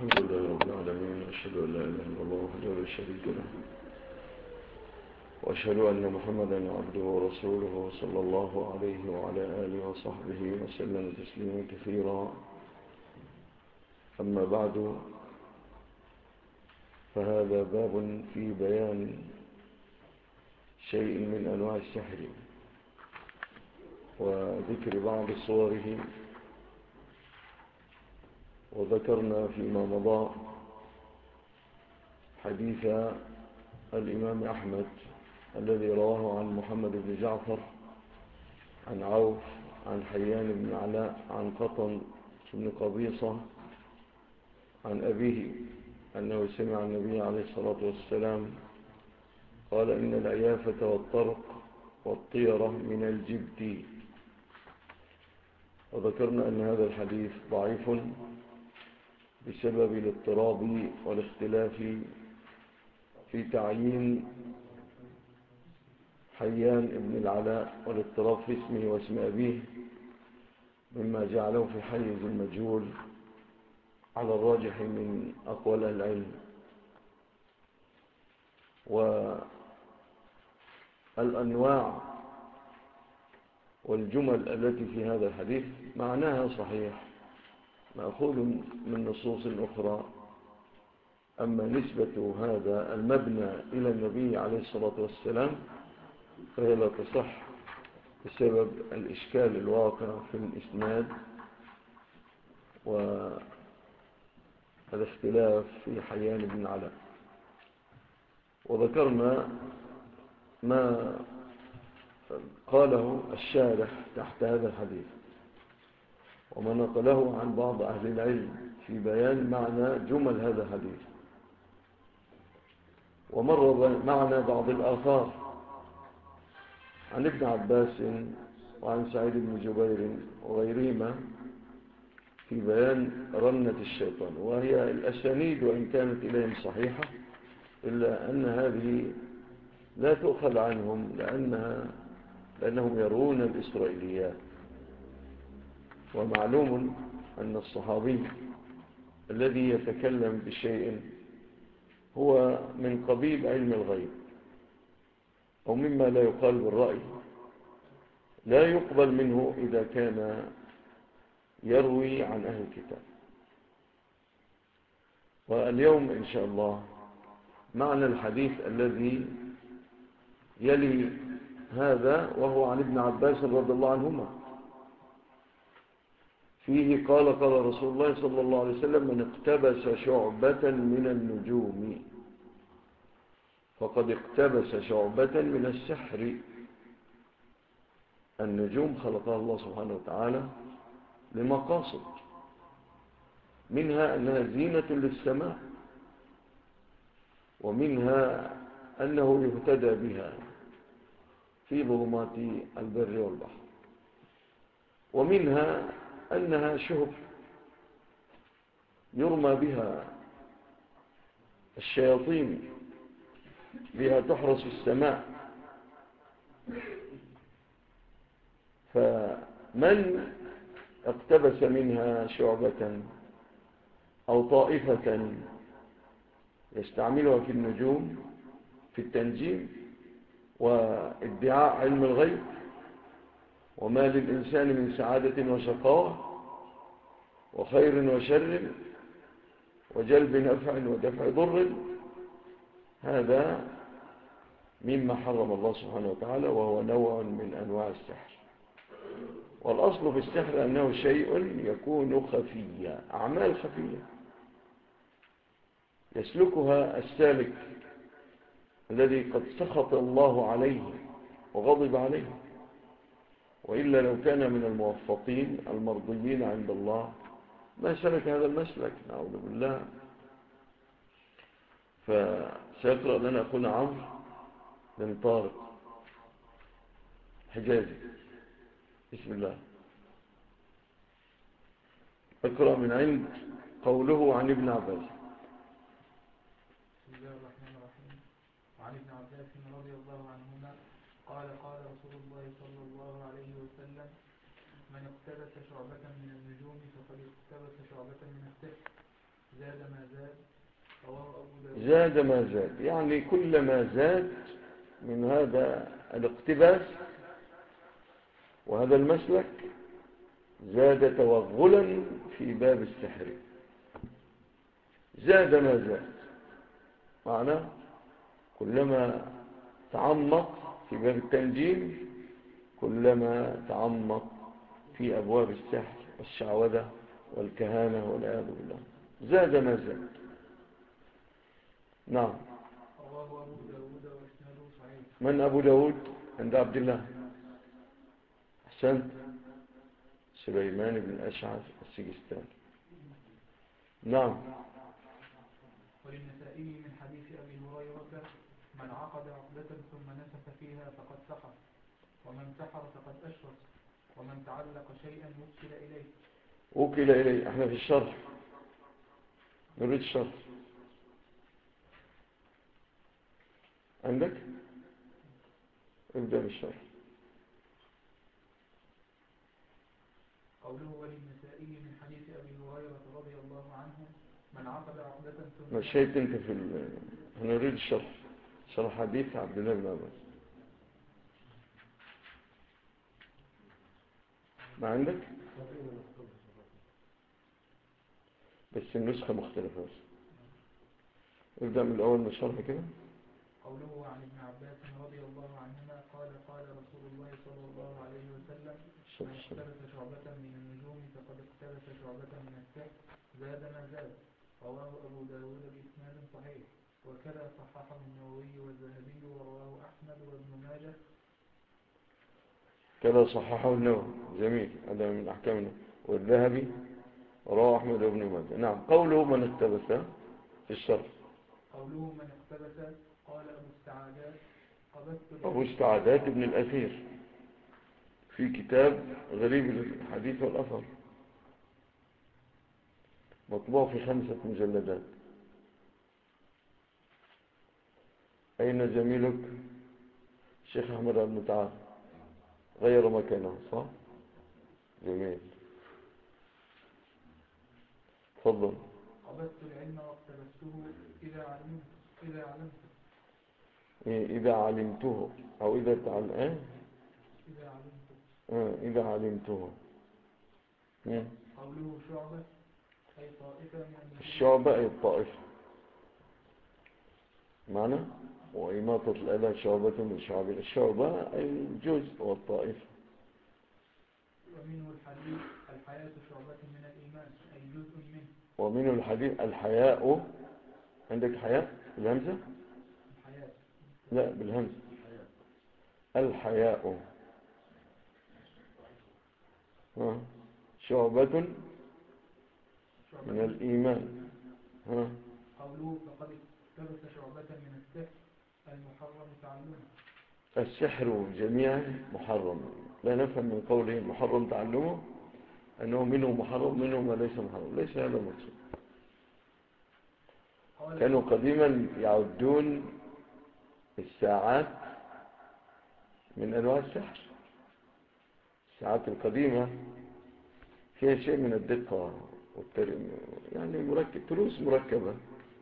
الحمد لله رب العالمين، أشهد أن لا إله إلا الله وحده لا شريك له، وأشهد أن محمدا عبده ورسوله صلى الله عليه وعلى آله وصحبه وسلم تسليما كثيرا. أما بعد، فهذا باب في بيان شيء من أنواع السحر وذكر بعض صوره. وذكرنا فيما مضى حديث الإمام أحمد الذي رواه عن محمد بن جعفر عن عوف عن حيان بن علاء عن قطن بن قبيصة عن أبيه أنه سمع النبي عليه الصلاة والسلام قال: إن العيافة والطرق والطيرة من الجبت. وذكرنا أن هذا الحديث ضعيف بسبب الاضطراب والاختلاف في تعيين حيان بن العلاء، والاضطراب في اسمه واسم أبيه مما جعله في حيز المجهول على الراجح من أقوال العلم. والأنواع والجمل التي في هذا الحديث معناها صحيح، مأخوذ من نصوص أخرى. أما نسبة هذا المبنى إلى النبي عليه الصلاة والسلام فهي لا تصح بسبب الإشكال الواقع في الإسناد والاختلاف في حيان بن علاء. وذكرنا ما قاله الشارح تحت هذا الحديث وما نقله عن بعض أهل العلم في بيان معنى جمل هذا الحديث. ومر معنا بعض الآثار عن ابن عباس وعن سعيد بن جبير وغيرهما في بيان رنة الشيطان، وهي الأسانيد وإن كانت إليهم صحيحة إلا أن هذه لا تؤخذ عنهم لأنهم يرون الإسرائيليات. ومعلوم أن الصحابي الذي يتكلم بشيء هو من قبيل علم الغيب أو مما لا يقال بالرأي، لا يقبل منه إذا كان يروي عن أهل الكتاب. واليوم إن شاء الله معنى الحديث الذي يلي هذا، وهو عن ابن عباس رضي الله عنهما، فيه قال: قال رسول الله صلى الله عليه وسلم: من اقتبس شعبة من النجوم فقد اقتبس شعبة من السحر. النجوم خلقها الله سبحانه وتعالى لمقاصد، منها أنها زينة للسماء، ومنها أنه يهتدى بها في ظلمات البر والبحر، ومنها أنها شهب يرمى بها الشياطين، بها تحرس السماء. فمن اقتبس منها شعبة أو طائفة يستعملها في النجوم في التنجيم وادعاء علم الغيب وما للإنسان من سعادة وشقاوة وخير وشر وجلب نفع ودفع ضر، هذا مما حرم الله سبحانه وتعالى، وهو نوع من أنواع السحر. والأصل في السحر أنه شيء يكون خفيا، أعمال خفية يسلكها السالك الذي قد سخط الله عليه وغضب عليه، وإلا لو كان من الموفقين المرضيين عند الله ما سلك هذا المسلك، نعوذ بالله. فسيقرأ لنا أخونا عمرو بن طارق حجازي. بسم الله. اقرأ من عند قوله عن ابن عباس. بسم الله الرحمن الرحيم. وعن ابن عباس رضي الله عنهما قال: قال رسول الله صلى الله عليه وسلم: من اقتبس شعبة من النجوم فقد اقتبس شعبة من السحر. زاد ما زاد رواه أبو داود. زاد ما زاد يعني كلما زاد من هذا الاقتباس وهذا المسلك زاد توغلا في باب السحر. زاد ما زاد معناه كلما تعمق في باب التنجيم كلما تعمق في أبواب السحر والشعوذة والكهانة والعياذ بالله. زاد ما زاد. نعم. رواه أبو داود وإسناده صحيح. من أبو داود؟ عند عبد الله. أحسنت. سليمان بن أشعث السجستاني. نعم. وللنسائي من حديث أبي هريرة من عقد عقدة ثم نفث فيها فقد سحر، ومن سحر فقد أشرك، ومن تعلق شيئا وكل إليه. وكل إليه. احنا في الشرح نريد الشرح عندك؟ ابدأ بالشرح. قوله وللنسائي من حديث أبي هريرة رضي الله عنه من عقد عقدة ثم مشيت انت هنريد الشرح. شرح حديث عبد الله بن عباس. ما عندك؟ بس النسخة مختلفة. ابدأ من الأول من الشرح كده. قوله عن ابن عباس رضي الله عنهما قال قال رسول الله صلى الله عليه وسلم من اقتبس شعبة من النجوم فقد اقتبس شعبة من السحر زاد ما زاد. رواه أبو داود بإسناد صحيح، وكذا صححه النووي والذهبي ورواه أحمد وابن ماجه. كذا صححه النووي. جميل. هذا من أحكامنا. والذهبي رواه أحمد وابن ماجه. نعم. قوله من اقتبس في الشرح. قوله من اقتبس قال أبو السعادات أبو السعادات ابن الأثير في كتاب غريب الحديث والأثر مطبوع في 5 مجلدات. أين زميلك الشيخ أحمد المتعال؟ غير مكانه صح؟ جميل. تفضل. قبضت العلم واقتبسته إذا علمته إذا علمته أو إذا تعلم إذا علمته. قوله شعبة أي طائفة من النجوم. الشعبة أي الطائفة معنى وإماطة الأذى شعبة من شعب. الشعبة أي الجزء والطائفة. ومنه الحديث الحياة شعبة من الإيمان أي جزء منه. ومنه الحديث الحياء. عندك حياء بالهمزة؟ الحياة لا بالهمزة. الحياء شعبة من الإيمان. قوله فقد اقتبس شعبة من السحر المحرم تعلمه. السحر جميعا محرم. لا نفهم من قوله محرم تعلمه أنه منه محرم منه ما ليس محرم. ليس هذا المقصود. كانوا قديما يعدون الساعات من أنواع السحر. الساعات القديمة فيها شيء من الدقة يعني تروس مركبة.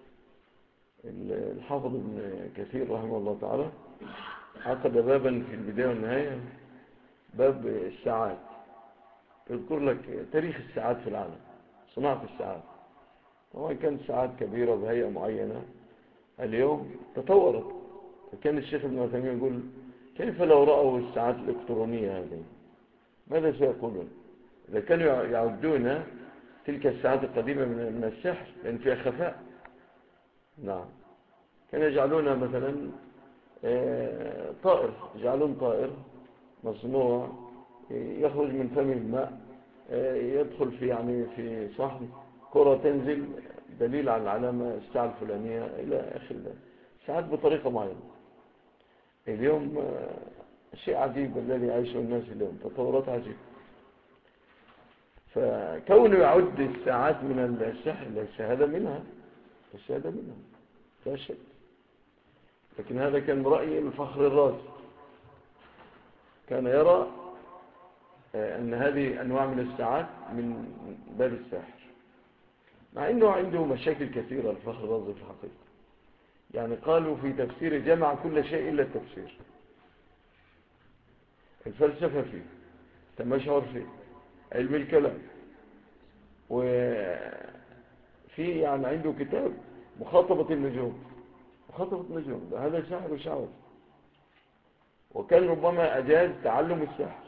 الحافظ ابن كثير رحمه الله تعالى عقد بابا في البداية والنهاية باب الساعات يذكر لك تاريخ الساعات في العالم صناعة الساعات. طبعا كانت ساعات كبيرة بهيئة معينة اليوم تطورت. فكان الشيخ ابن عثيمين يقول كيف لو رأوا الساعات الإلكترونية هذه ماذا سيقولون إذا كانوا يعدون تلك الساعات القديمة من السحر لأن فيها خفاء. نعم. كانوا يجعلونها مثلا طائر. يجعلون طائر مصنوع يخرج من فم الماء يدخل في صحن كرة تنزل دليل على العلامة الساعة الفلانية إلى آخر ذلك. ساعات بطريقة معينة. اليوم شيء عجيب الذي يعيشه الناس اليوم تطورات عجيبة. فكونه يعد الساعات من السحر ليس هذا منها. لا شك. لكن هذا كان رأي الفخر الرازي. كان يرى أن هذه أنواع من الساعات من باب السحر. مع أنه عنده مشاكل كثيرة الفخر الرازي في الحقيقة. يعني قالوا في تفسير جمع كل شيء إلا التفسير. الفلسفة فيه، التمشعر فيه، علم الكلام، وفي يعني عنده كتاب مخاطبة النجوم. مخاطبة النجوم هذا سحر وشعوذ، وكان ربما أجاز تعلم السحر،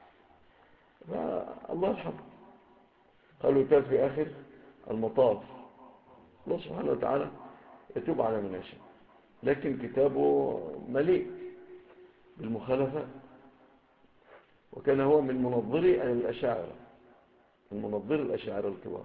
فالله يرحمه. قالوا تاب في آخر المطاف. الله سبحانه وتعالى يتوب على من يشاء، لكن كتابه مليء بالمخالفة، وكان هو من منظري الأشاعرة، من منظر الأشاعرة الكبار.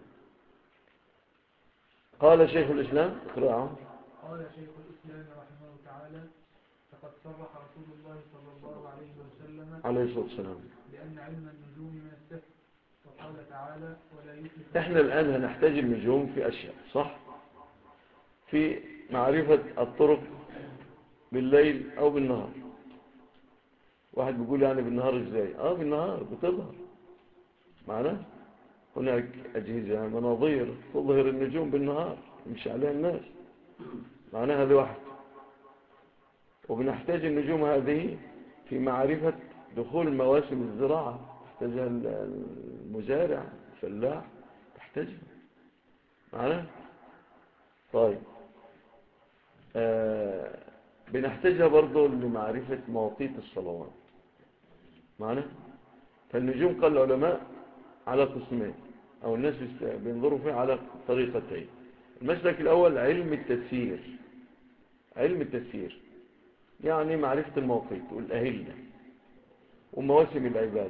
قال شيخ الإسلام اقرأه. قال شيخ الإسلام رحمه تعالى: فقد صرح رسول الله صلى الله عليه وسلم عليه الصلاة والسلام بأن علم النجوم من السحر، وقال تعالى: ولا يفلح. احنا الآن هنحتاج النجوم في أشياء، صح؟ في معرفة الطرق بالليل أو بالنهار. واحد بيقول يعني بالنهار ازاي؟ بالنهار بتظهر معنا. هناك أجهزة مناظير تظهر النجوم بالنهار يمشي عليها الناس، معناها هذا واحد. وبنحتاج النجوم هذه في معرفة دخول مواسم الزراعة، تحتاجها المزارع الفلاح، تحتاجها معنا. طيب بنحتاجها برضو لمعرفة مواقيت الصلوات معنا. فالنجوم قال العلماء على قسمين، أو الناس بينظروا فيها على طريقتين. المسلك الأول علم التسيير. علم التسيير يعني معرفة المواقيت والأهلة ومواسم العباد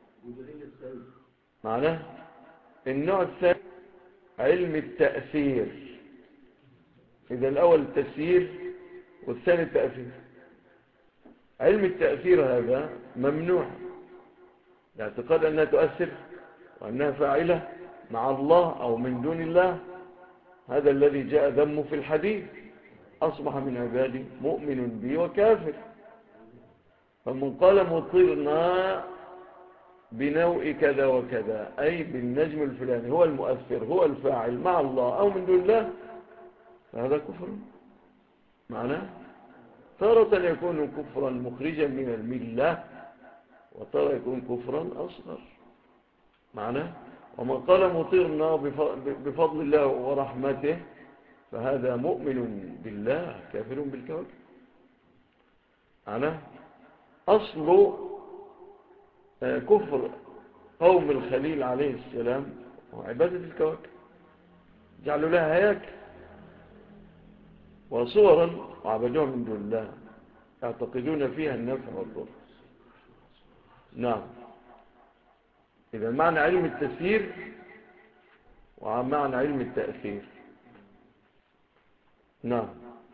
معناه. النوع الثاني علم التأثير. إذا الأول التسيير والثاني التأثير. علم التأثير هذا ممنوع، الاعتقاد أنها تؤثر وأنها فاعلة مع الله أو من دون الله، هذا الذي جاء ذمه في الحديث: أصبح من عبادي مؤمن بي وكافر. فمن قال مطرنا بنوء كذا وكذا، أي بالنجم الفلاني هو المؤثر هو الفاعل مع الله أو من دون الله، فهذا كفر معناه. تارة يكون كفرا مخرجا من الملة، وتارة يكون كفرا أصغر معناه. ومن قال مطرنا بفضل الله ورحمته، فهذا مؤمن بالله كافر بالكواكب معناه. أصل كفر قوم الخليل عليه السلام وعبادة الكواكب، جعلوا لها هياكل وصورا وعبدوها من دون الله، يعتقدون فيها النفع والضر. نعم. إذا معنى علم التسيير ومعنى علم التأثير. نعم.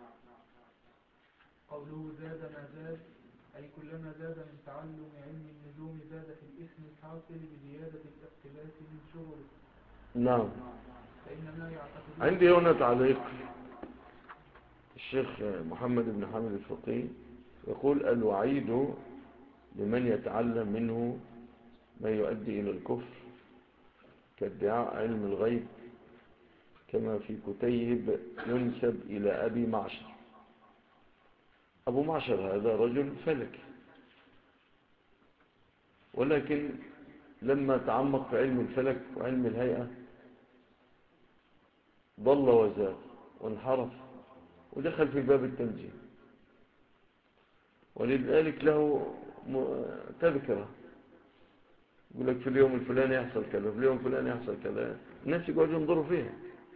قوله زاد ما زاد، أي كلما زاد من تعلم علم النجوم زاد في الإثم الحاصل بزيادة الاقتباس من شغله. نعم. فإنما يعتقدون. عندي هنا تعليق الشيخ محمد بن حامد الفقيه يقول: الوعيد لمن يتعلم منه ما يؤدي إلى الكفر كادعاء علم الغيب، كما في كتيب ينسب إلى أبي معشر. أبو معشر هذا رجل فلكي، ولكن لما تعمق في علم الفلك وعلم الهيئة ضل وزاد وانحرف ودخل في باب التنجيم، ولذلك له تذكرة يقول لك في اليوم الفلاني يحصل كذا، في اليوم الفلاني يحصل كذا. الناس يقعدوا ينظروا فيها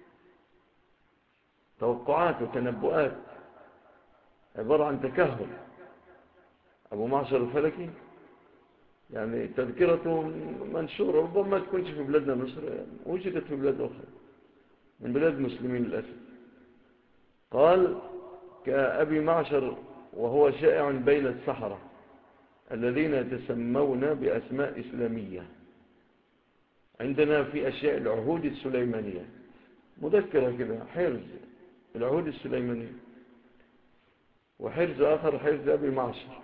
توقعات وتنبؤات عبارة عن تكهل. أبو معشر الفلكي يعني تذكرته منشورة، ربما ما تكونش في بلادنا مصر، وجدت في بلاد أخرى من بلاد المسلمين للأسف. قال: كأبي معشر، وهو شائع بين السحرة الذين يتسمون بأسماء إسلامية. عندنا في أشياء العهود السليمانية، مذكرة كده، حرز العهود السليمانية، وحرز آخر حرز أبي معشر.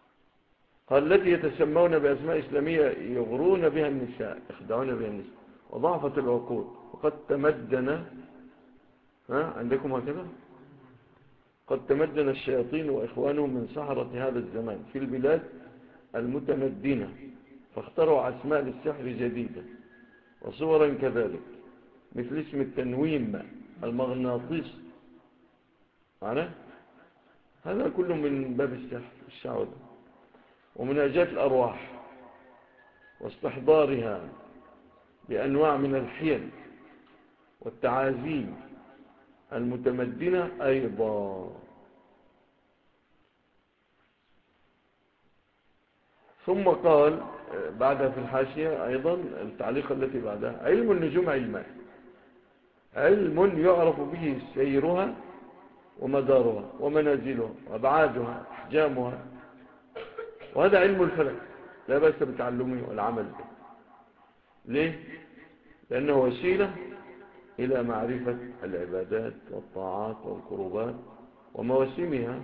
قال: التي يتسمون بأسماء إسلامية يغرون بها النساء، يخدعون بها النساء، وضعفت العقول، وقد تمدن، عندكم هكذا، قد تمدن الشياطين وإخوانهم من سحرة هذا الزمان في البلاد المتمدنة، فاخترعوا أسماء للسحر جديدة وصورا كذلك، مثل اسم التنويم، المغناطيس، معنا هذا كله من باب السحر الشعوذة، ومناجاة الأرواح واستحضارها بأنواع من الحيل والتعازيم المتمدنة أيضا. ثم قال بعدها في الحاشية أيضا التعليق التي بعدها: علم النجوم علمان، علم يعرف به سيرها ومدارها ومنازلها وأبعادها أحجامها، وهذا علم الفلك لا بأس بتعلمه والعمل به. ليه؟ لأنه وسيلة إلى معرفة العبادات والطاعات والقربات ومواسمها،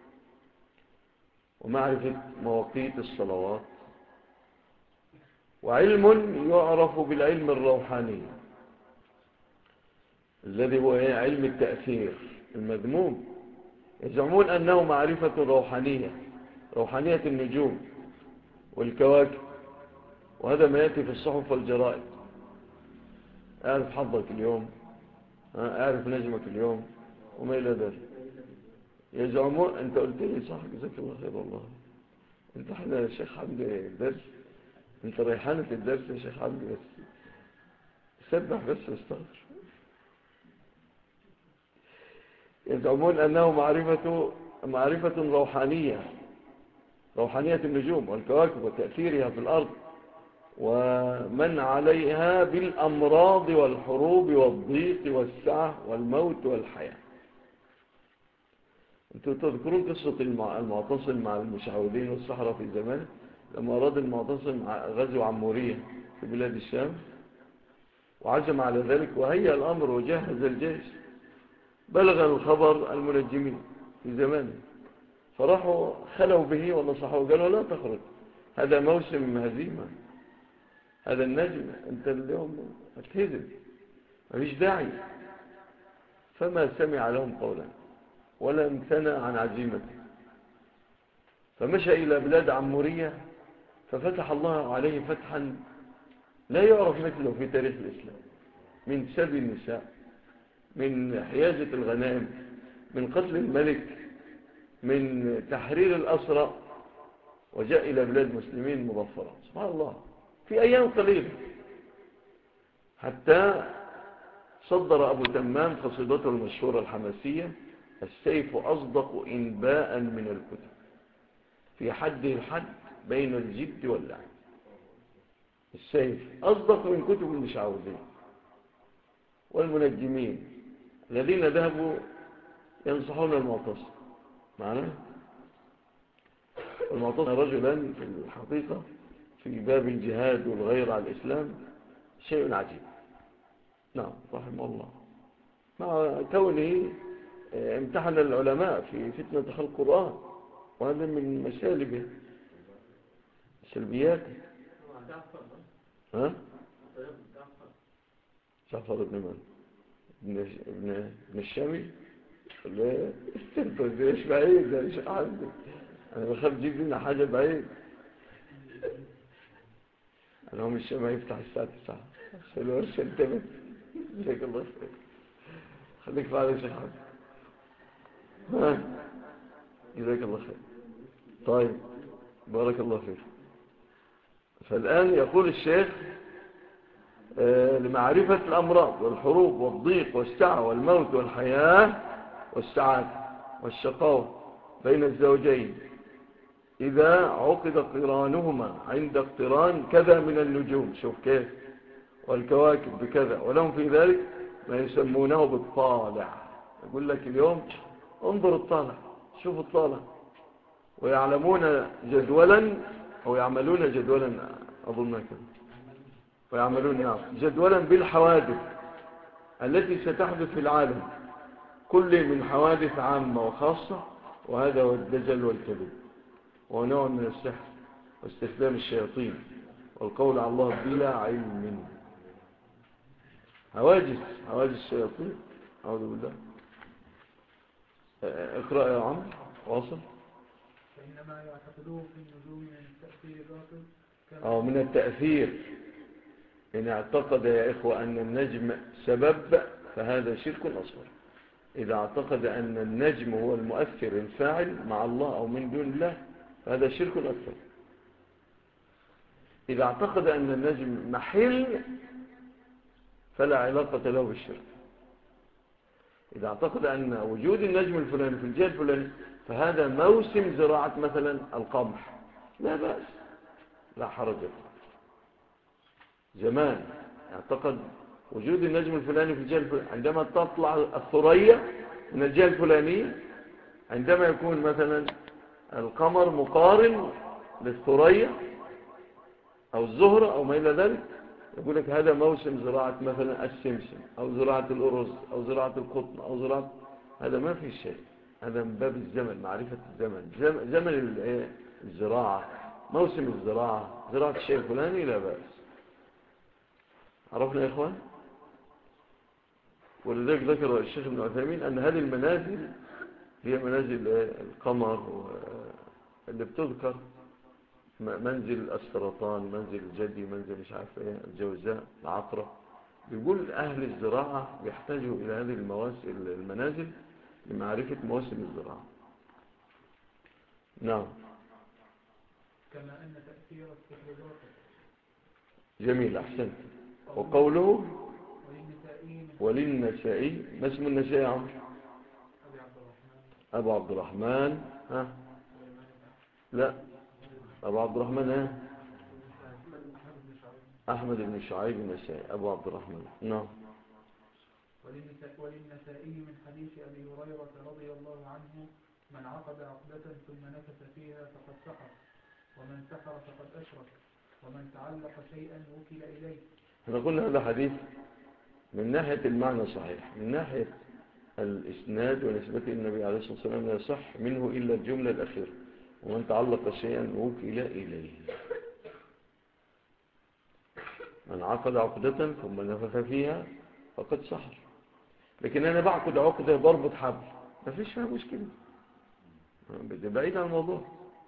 ومعرفة مواقيت الصلوات. وعلم يعرف بالعلم الروحاني الذي هو علم التأثير المذموم. يزعمون أنه معرفة روحانية، روحانية النجوم والكواكب، وهذا ما يأتي في الصحف والجرائد. أعرف حظك اليوم، أعرف نجمك اليوم، وما إلى ذلك. يزعمون، أنت قلت لي صح، جزاك الله خير والله. أنت احنا يا شيخ حمدي الدرس، أنت ريحانة الدرس يا شيخ حمدي، بس سبح بس واستغفر. يزعمون أنه معرفة روحانية، روحانية النجوم والكواكب وتأثيرها في الأرض ومن عليها بالأمراض والحروب والضيق والسعة والموت والحياة. أنتم تذكرون قصة المعتصم مع المشعوذين والسحرة في زمان، لما أراد المعتصم غزو عمورية في بلاد الشام، وعزم على ذلك وهيأ الأمر وجهز الجيش. بلغ الخبر المنجمين في زمانه، فراحوا خلوا به ونصحوا، قالوا لا تخرج، هذا موسم هزيمة، هذا النجم أنت اليوم هتهزم، مفيش داعي. فما سمع لهم قولا ولا امتنع عن عزيمته، فمشى إلى بلاد عمورية، ففتح الله عليه فتحا لا يعرف مثله في تاريخ الإسلام، من سبي النساء، من حيازة الغنائم، من قتل الملك، من تحرير الأسرى، وجاء إلى بلاد مسلمين مظفرة، سبحان الله، في أيام قليلة. حتى صدر أبو تمام قصيدته المشهورة الحماسية: السيف أصدق إنباء من الكتب، في حده الحد بين الجد واللعب. السيف أصدق من كتب المشعوذين والمنجمين الذين ذهبوا ينصحون المعتصم. معنا المعتصم رجلا في الحقيقة في باب الجهاد والغير على الإسلام شيء عجيب، نعم رحمه الله، مع كونه امتحن العلماء في فتنة خلق القرآن، وهذا من مسالبه سلبياته. جعفر بن من؟ ابن الشامي؟ لا مش بعيد يا شيخ عبد، انا بخاف تجيب لنا حاجه بعيد. انا هم الشام هيفتح الساعه 9 عشان الورشه انتبه. جزاك الله خير، خليك فعلا يا شيخ عبد. جزاك الله خير. طيب بارك الله فيك. فالآن يقول الشيخ لمعرفة الأمراض والحروب والضيق والسعة والموت والحياة والسعادة والشقاوة بين الزوجين إذا عقد قرانهما عند اقتران كذا من النجوم، شوف كيف، والكواكب بكذا، ولهم في ذلك ما يسمونه بالطالع. يقول لك اليوم انظر الطالع، شوف الطالع، ويعلمون جدولا أو يعملون جدولا، أظن كذا، ويعملون جدولا بالحوادث التي ستحدث في العالم كل من حوادث عامة وخاصة، وهذا هو الدجل والكذب، وهو نوع من السحر واستسلام الشياطين والقول على الله بلا علم. هواجس الشياطين. أعوذ بالله. اقرأ يا عم واصل. فإنما يعتقدوه في النجوم من التأثير باطل من التأثير. إن اعتقد يا إخوة أن النجم سبب فهذا شرك أصغر. إذا اعتقد أن النجم هو المؤثر الفاعل مع الله أو من دون الله فهذا شرك أكبر. إذا اعتقد أن النجم محل فلا علاقة له بالشرك. إذا اعتقد أن وجود النجم الفلاني في الجهة الفلاني فهذا موسم زراعة مثلا القمح لا بأس، لا حرج فيه. زمان اعتقد وجود النجم الفلاني في الجهة الفلانية عندما تطلع الثريا من الجهة الفلانية، عندما يكون مثلا القمر مقارن للثريا أو الزهرة أو ما إلى ذلك، يقول لك هذا موسم زراعة مثلا السمسم أو زراعة الأرز أو زراعة القطن أو زراعة، هذا ما في شيء. هذا من باب الزمن، معرفة الزمن، زمن الزراعة، موسم الزراعة، زراعة الشيء الفلاني لا بأس. عرفنا يا إخوان؟ ولذلك ذكر الشيخ ابن عثيمين أن هذه المنازل هي منازل القمر اللي بتذكر، منزل السرطان، منزل الجدي، منزل مش عارف ايه، الجوزاء، العقرب. بيقول أهل الزراعة بيحتاجوا إلى هذه المنازل لمعرفة مواسم الزراعة. نعم. كما أن تأثير السحر باطل. جميل، أحسنت. وقوله وللنسائي، ما اسم النسائي يا عمرو؟ أبو عبد الرحمن. ها؟ لا، أبو عبد الرحمن ها؟ أحمد بن شعيب النسائي أبو عبد الرحمن. نعم. وللنسائي من حديث أبي هريرة رضي الله عنه: من عقد عقدة ثم نفث فيها فقد سحر، ومن سحر فقد أشرك، ومن تعلق شيئا وكل إليه. احنا قلنا هذا حديث من ناحية المعنى صحيح، من ناحية الإسناد ونسبته النبي عليه الصلاة والسلام لا يصح منه إلا الجملة الأخيرة: ومن تعلق شيئا وكل إليه. من عقد عقدة ثم نفث فيها فقد سحر. لكن أنا بعقد عقدة بربط حبل، ما فيش فيها مشكلة، بعيد عن الموضوع.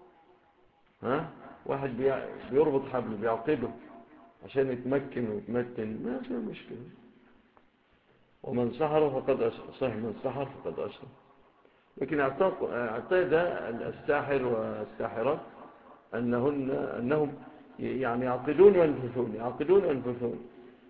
واحد بيربط حبل بيعقده عشان يتمكن ويتمتن، ما فيها مشكلة. ومن سحر فقد أشرك، صحيح من سحر فقد أشرك. لكن اعتقد الساحر والساحرات أنهم يعني يعقدون وينفثون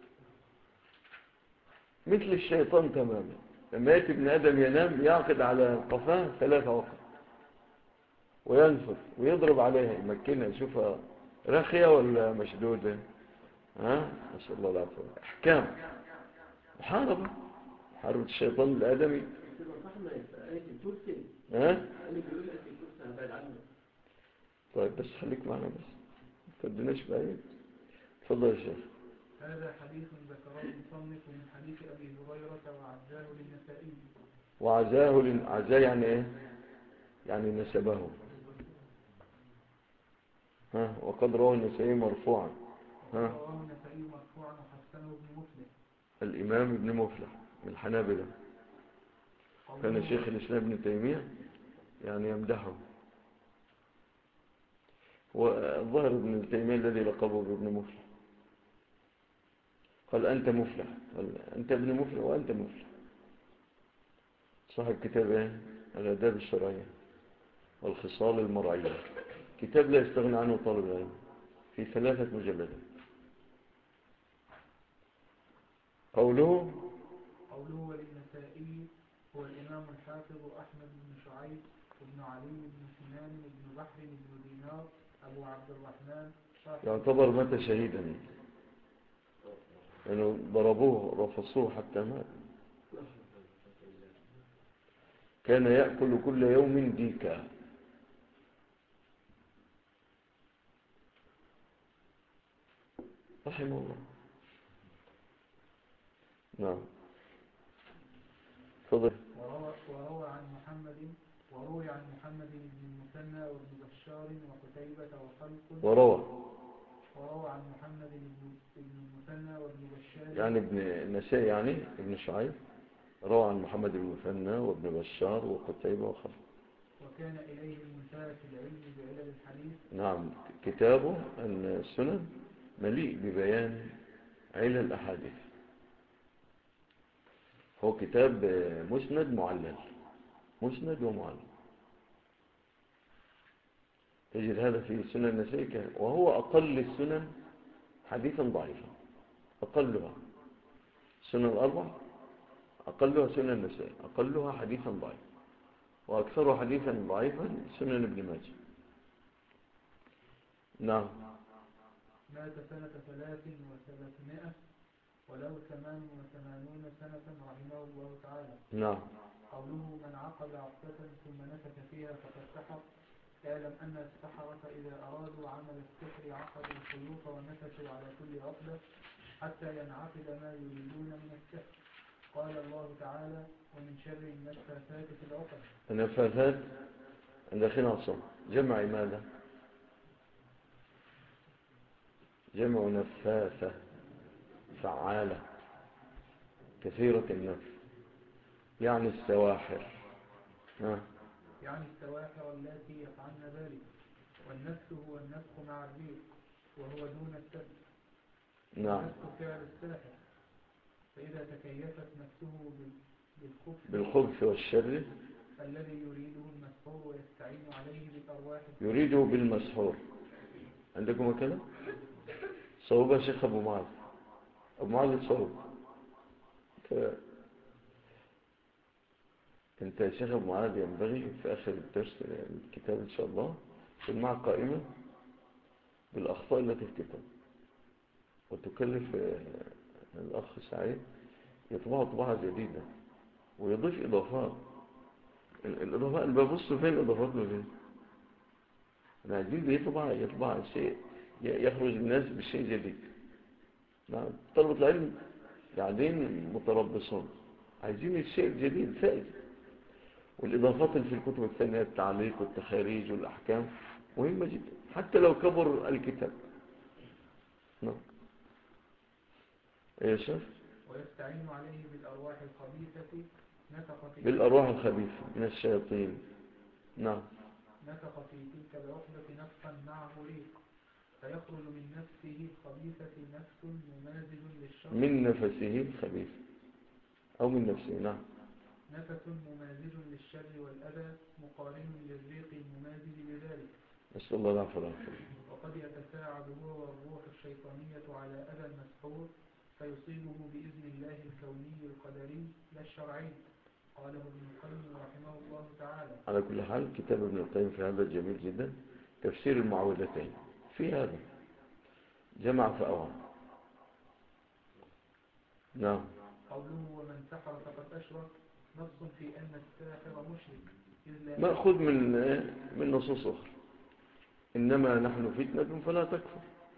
مثل الشيطان تماما. لما يأتي ابن آدم ينام يعقد على قفاه 3 عقد وينفث ويضرب عليها يمكنها، يشوفها رخية ولا مشدودة. نسأل الله العافية. أحكام محاربة الشيطان الآدمي. طيب بس خليك معنا بس، ما تدناش بعيد. تفضل يا شيخ. هذا حديث ذكره المصنف من حديث أبي هريرة وعزاه للنسائي. عزاه يعني ايه؟ يعني نسبه. وقد رواه النسائي مرفوعا. رواه النسائي مرفوعا وحسنه ابن مفلح. الإمام ابن مفلح من الحنابلة. كان شيخ الإسلام ابن تيمية يعني يمدحه. والظاهر ابن تيمية الذي لقبه بابن مفلح قال أنت مفلح، قال أنت ابن مفلح وأنت مفلح. صاحب كتاب الآداب الشرعية والخصال المرعية، كتاب لا يستغنى عنه طالب العلم، في 3 مجلدات. قوله وللنسائي هو الإمام الحافظ أحمد بن شعيب بن علي بن سنان بن بحر بن دينار أبو عبد الرحمن، يعتبر مات شهيدا، لأنه ضربوه رفصوه حتى مات. كان يأكل كل يوم ديكا. رحمه الله. نعم. تفضل. وروي عن محمد بن المثنى وابن بشار وقتيبة وخلق. وروى وروى عن محمد بن المثنى وابن بشار. يعني ابن النسائي، يعني ابن شعيب روى عن محمد بن المثنى وابن بشار وقتيبة وخلف. وكان إليه المنتهى في العلم بعلل الحديث. نعم، كتابه أن السنن مليء ببيان علل الأحاديث. هو كتاب مسند معلل، مسند ومعلل. تجد هذا في سنن النسائي، وهو أقل السنن حديثا ضعيفا. أقلها سنن الأربع، أقلها سنن النسائي، أقلها حديثا ضعيفا، وأكثرها حديثا ضعيفا سنن ابن ماجه. نعم. مات سنة 300 ولو 88 سنة رحمه الله تعالى. نعم. قوله من عقد عقدة ثم نفث فيها فقد سحر. اعلم أن السحرة إذا أرادوا عمل السحر عقدوا الخيوط ونفثوا على كل عقدة حتى ينعقد ما يريدون من السحر. قال الله تعالى ومن شر النفاثات في العقد. النفاثات داخلين عصر جمع ماذا؟ جمع نفاثة، فعالة، كثيرة النفس، يعني السواحر. يعني السواحر التي يفعلن ذلك. والنفس هو النفخ مع الريق وهو دون السبب. نعم. النفس فعل الساحر، فإذا تكيفت نفسه بالخبث والشر الذي يريده المسحور ويستعين عليه بالأرواح. يريده بالمسحور. عندكم كده؟ صوب شيخ أبو معاذ، أبو معاذ صوب. أنت يا شيخ أبو معاذ ينبغي في آخر الدرس الكتاب إن شاء الله تجمع قائمة بالأخطاء التي في الكتاب، وتكلف الأخ سعيد يطبعها طباعة جديدة ويضيف إضافات. الإضافات أنا ببص فين الإضافات ما فين. أنا عايزين يطبع شيء يخرج الناس بشيء جديد. نعم، طلبة العلم قاعدين متربصون، عايزين الشيء الجديد فائد. والإضافات اللي في الكتب الثانية، التعليق والتخاريج والأحكام مهمة جدا حتى لو كبر الكتاب. نعم. يا شيخ. ويستعين عليه بالأرواح الخبيثة بالأرواح الخبيثة من الشياطين. نعم. نفخ في تلك العقدة نفخا معه ريق فيخرج من نفسه الخبيثة نفس ممازج للشر. من نفسه الخبيث أو من نفسه. نعم. نفس ممازج للشر والأذى مقارن للريق الممازج لذلك. نسأل الله العفو والعافية. وقد يتساعد هو والروح الشيطانية على أذى المسحور فيصيبه بإذن الله الكوني القدري لا الشرعي. قاله ابن القيم رحمه الله تعالى. على كل حال كتاب ابن القيم في هذا جميل جدا، تفسير المعوذتين في هذا جمع فأوعى. نعم. قوله ومن سحر فقد أشرك نص في أن الساحر مشرك مأخذ من نصوص أخرى. إنما نحن فتنة فلا تكفر.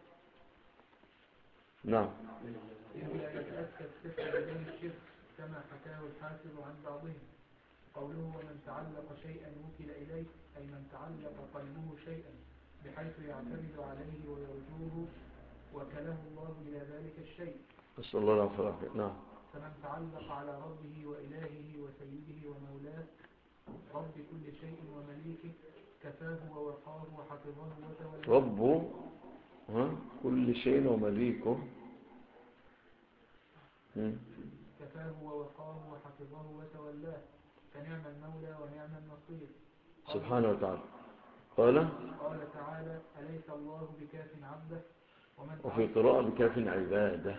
نعم. إذ لا يتأتى السحر بدون الشرك كما حكاه الحافظ عن بعضهم. قوله ومن تعلق شيئا وكل إليه أي من تعلق قلبه شيئا بحيث يعتمد عليه ويرجوه وكله الله إلى ذلك الشيء. نسأل الله العفو والعافية. نعم. فمن تعلق على ربه وإلهه وسيده ومولاه رب كل شيء ومليكه كفاه ووقاه وحفظه وتولاه. رب كل شيء ومليكه كفاه ووقاه وحفظه وتولاه فنعم المولى ونعم النصير. سبحانه وتعالى. قال تعالى أليس الله بكاف عبده. وفي قراءة بكاف عباده.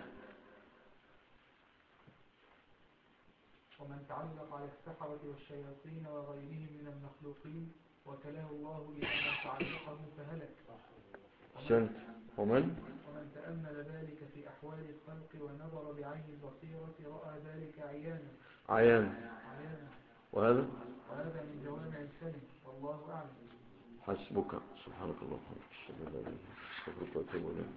ومن تعلق على السحرة والشياطين وغيرهم من المخلوقين وكله الله إلى من تعلقه فهلك. ومن تأمل ذلك في أحوال الخلق ونظر بعين البصيرة رأى ذلك عيانا. وهذا من جوامع الكلم والله أعلم. حسبك. سبحانك اللهم وبحمدك أشهد أن لا إله إلا أنت أستغفرك وأتوب إليك.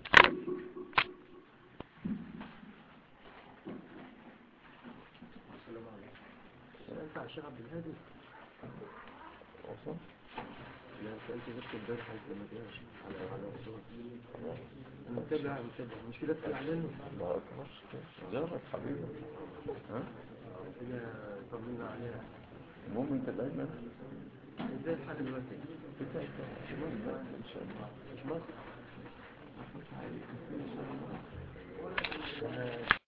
السلام عليكم. سألت على الشيخ عبد الهادي. لا سألت بس امبارح لما جاش على الصور. متابع مش كده في اعلان. الله اكبر جارك حبيبي. ها كده طمنا عليها. المهم انت دايما ازاي الحال دلوقتي؟ ان شاء الله مش مصر.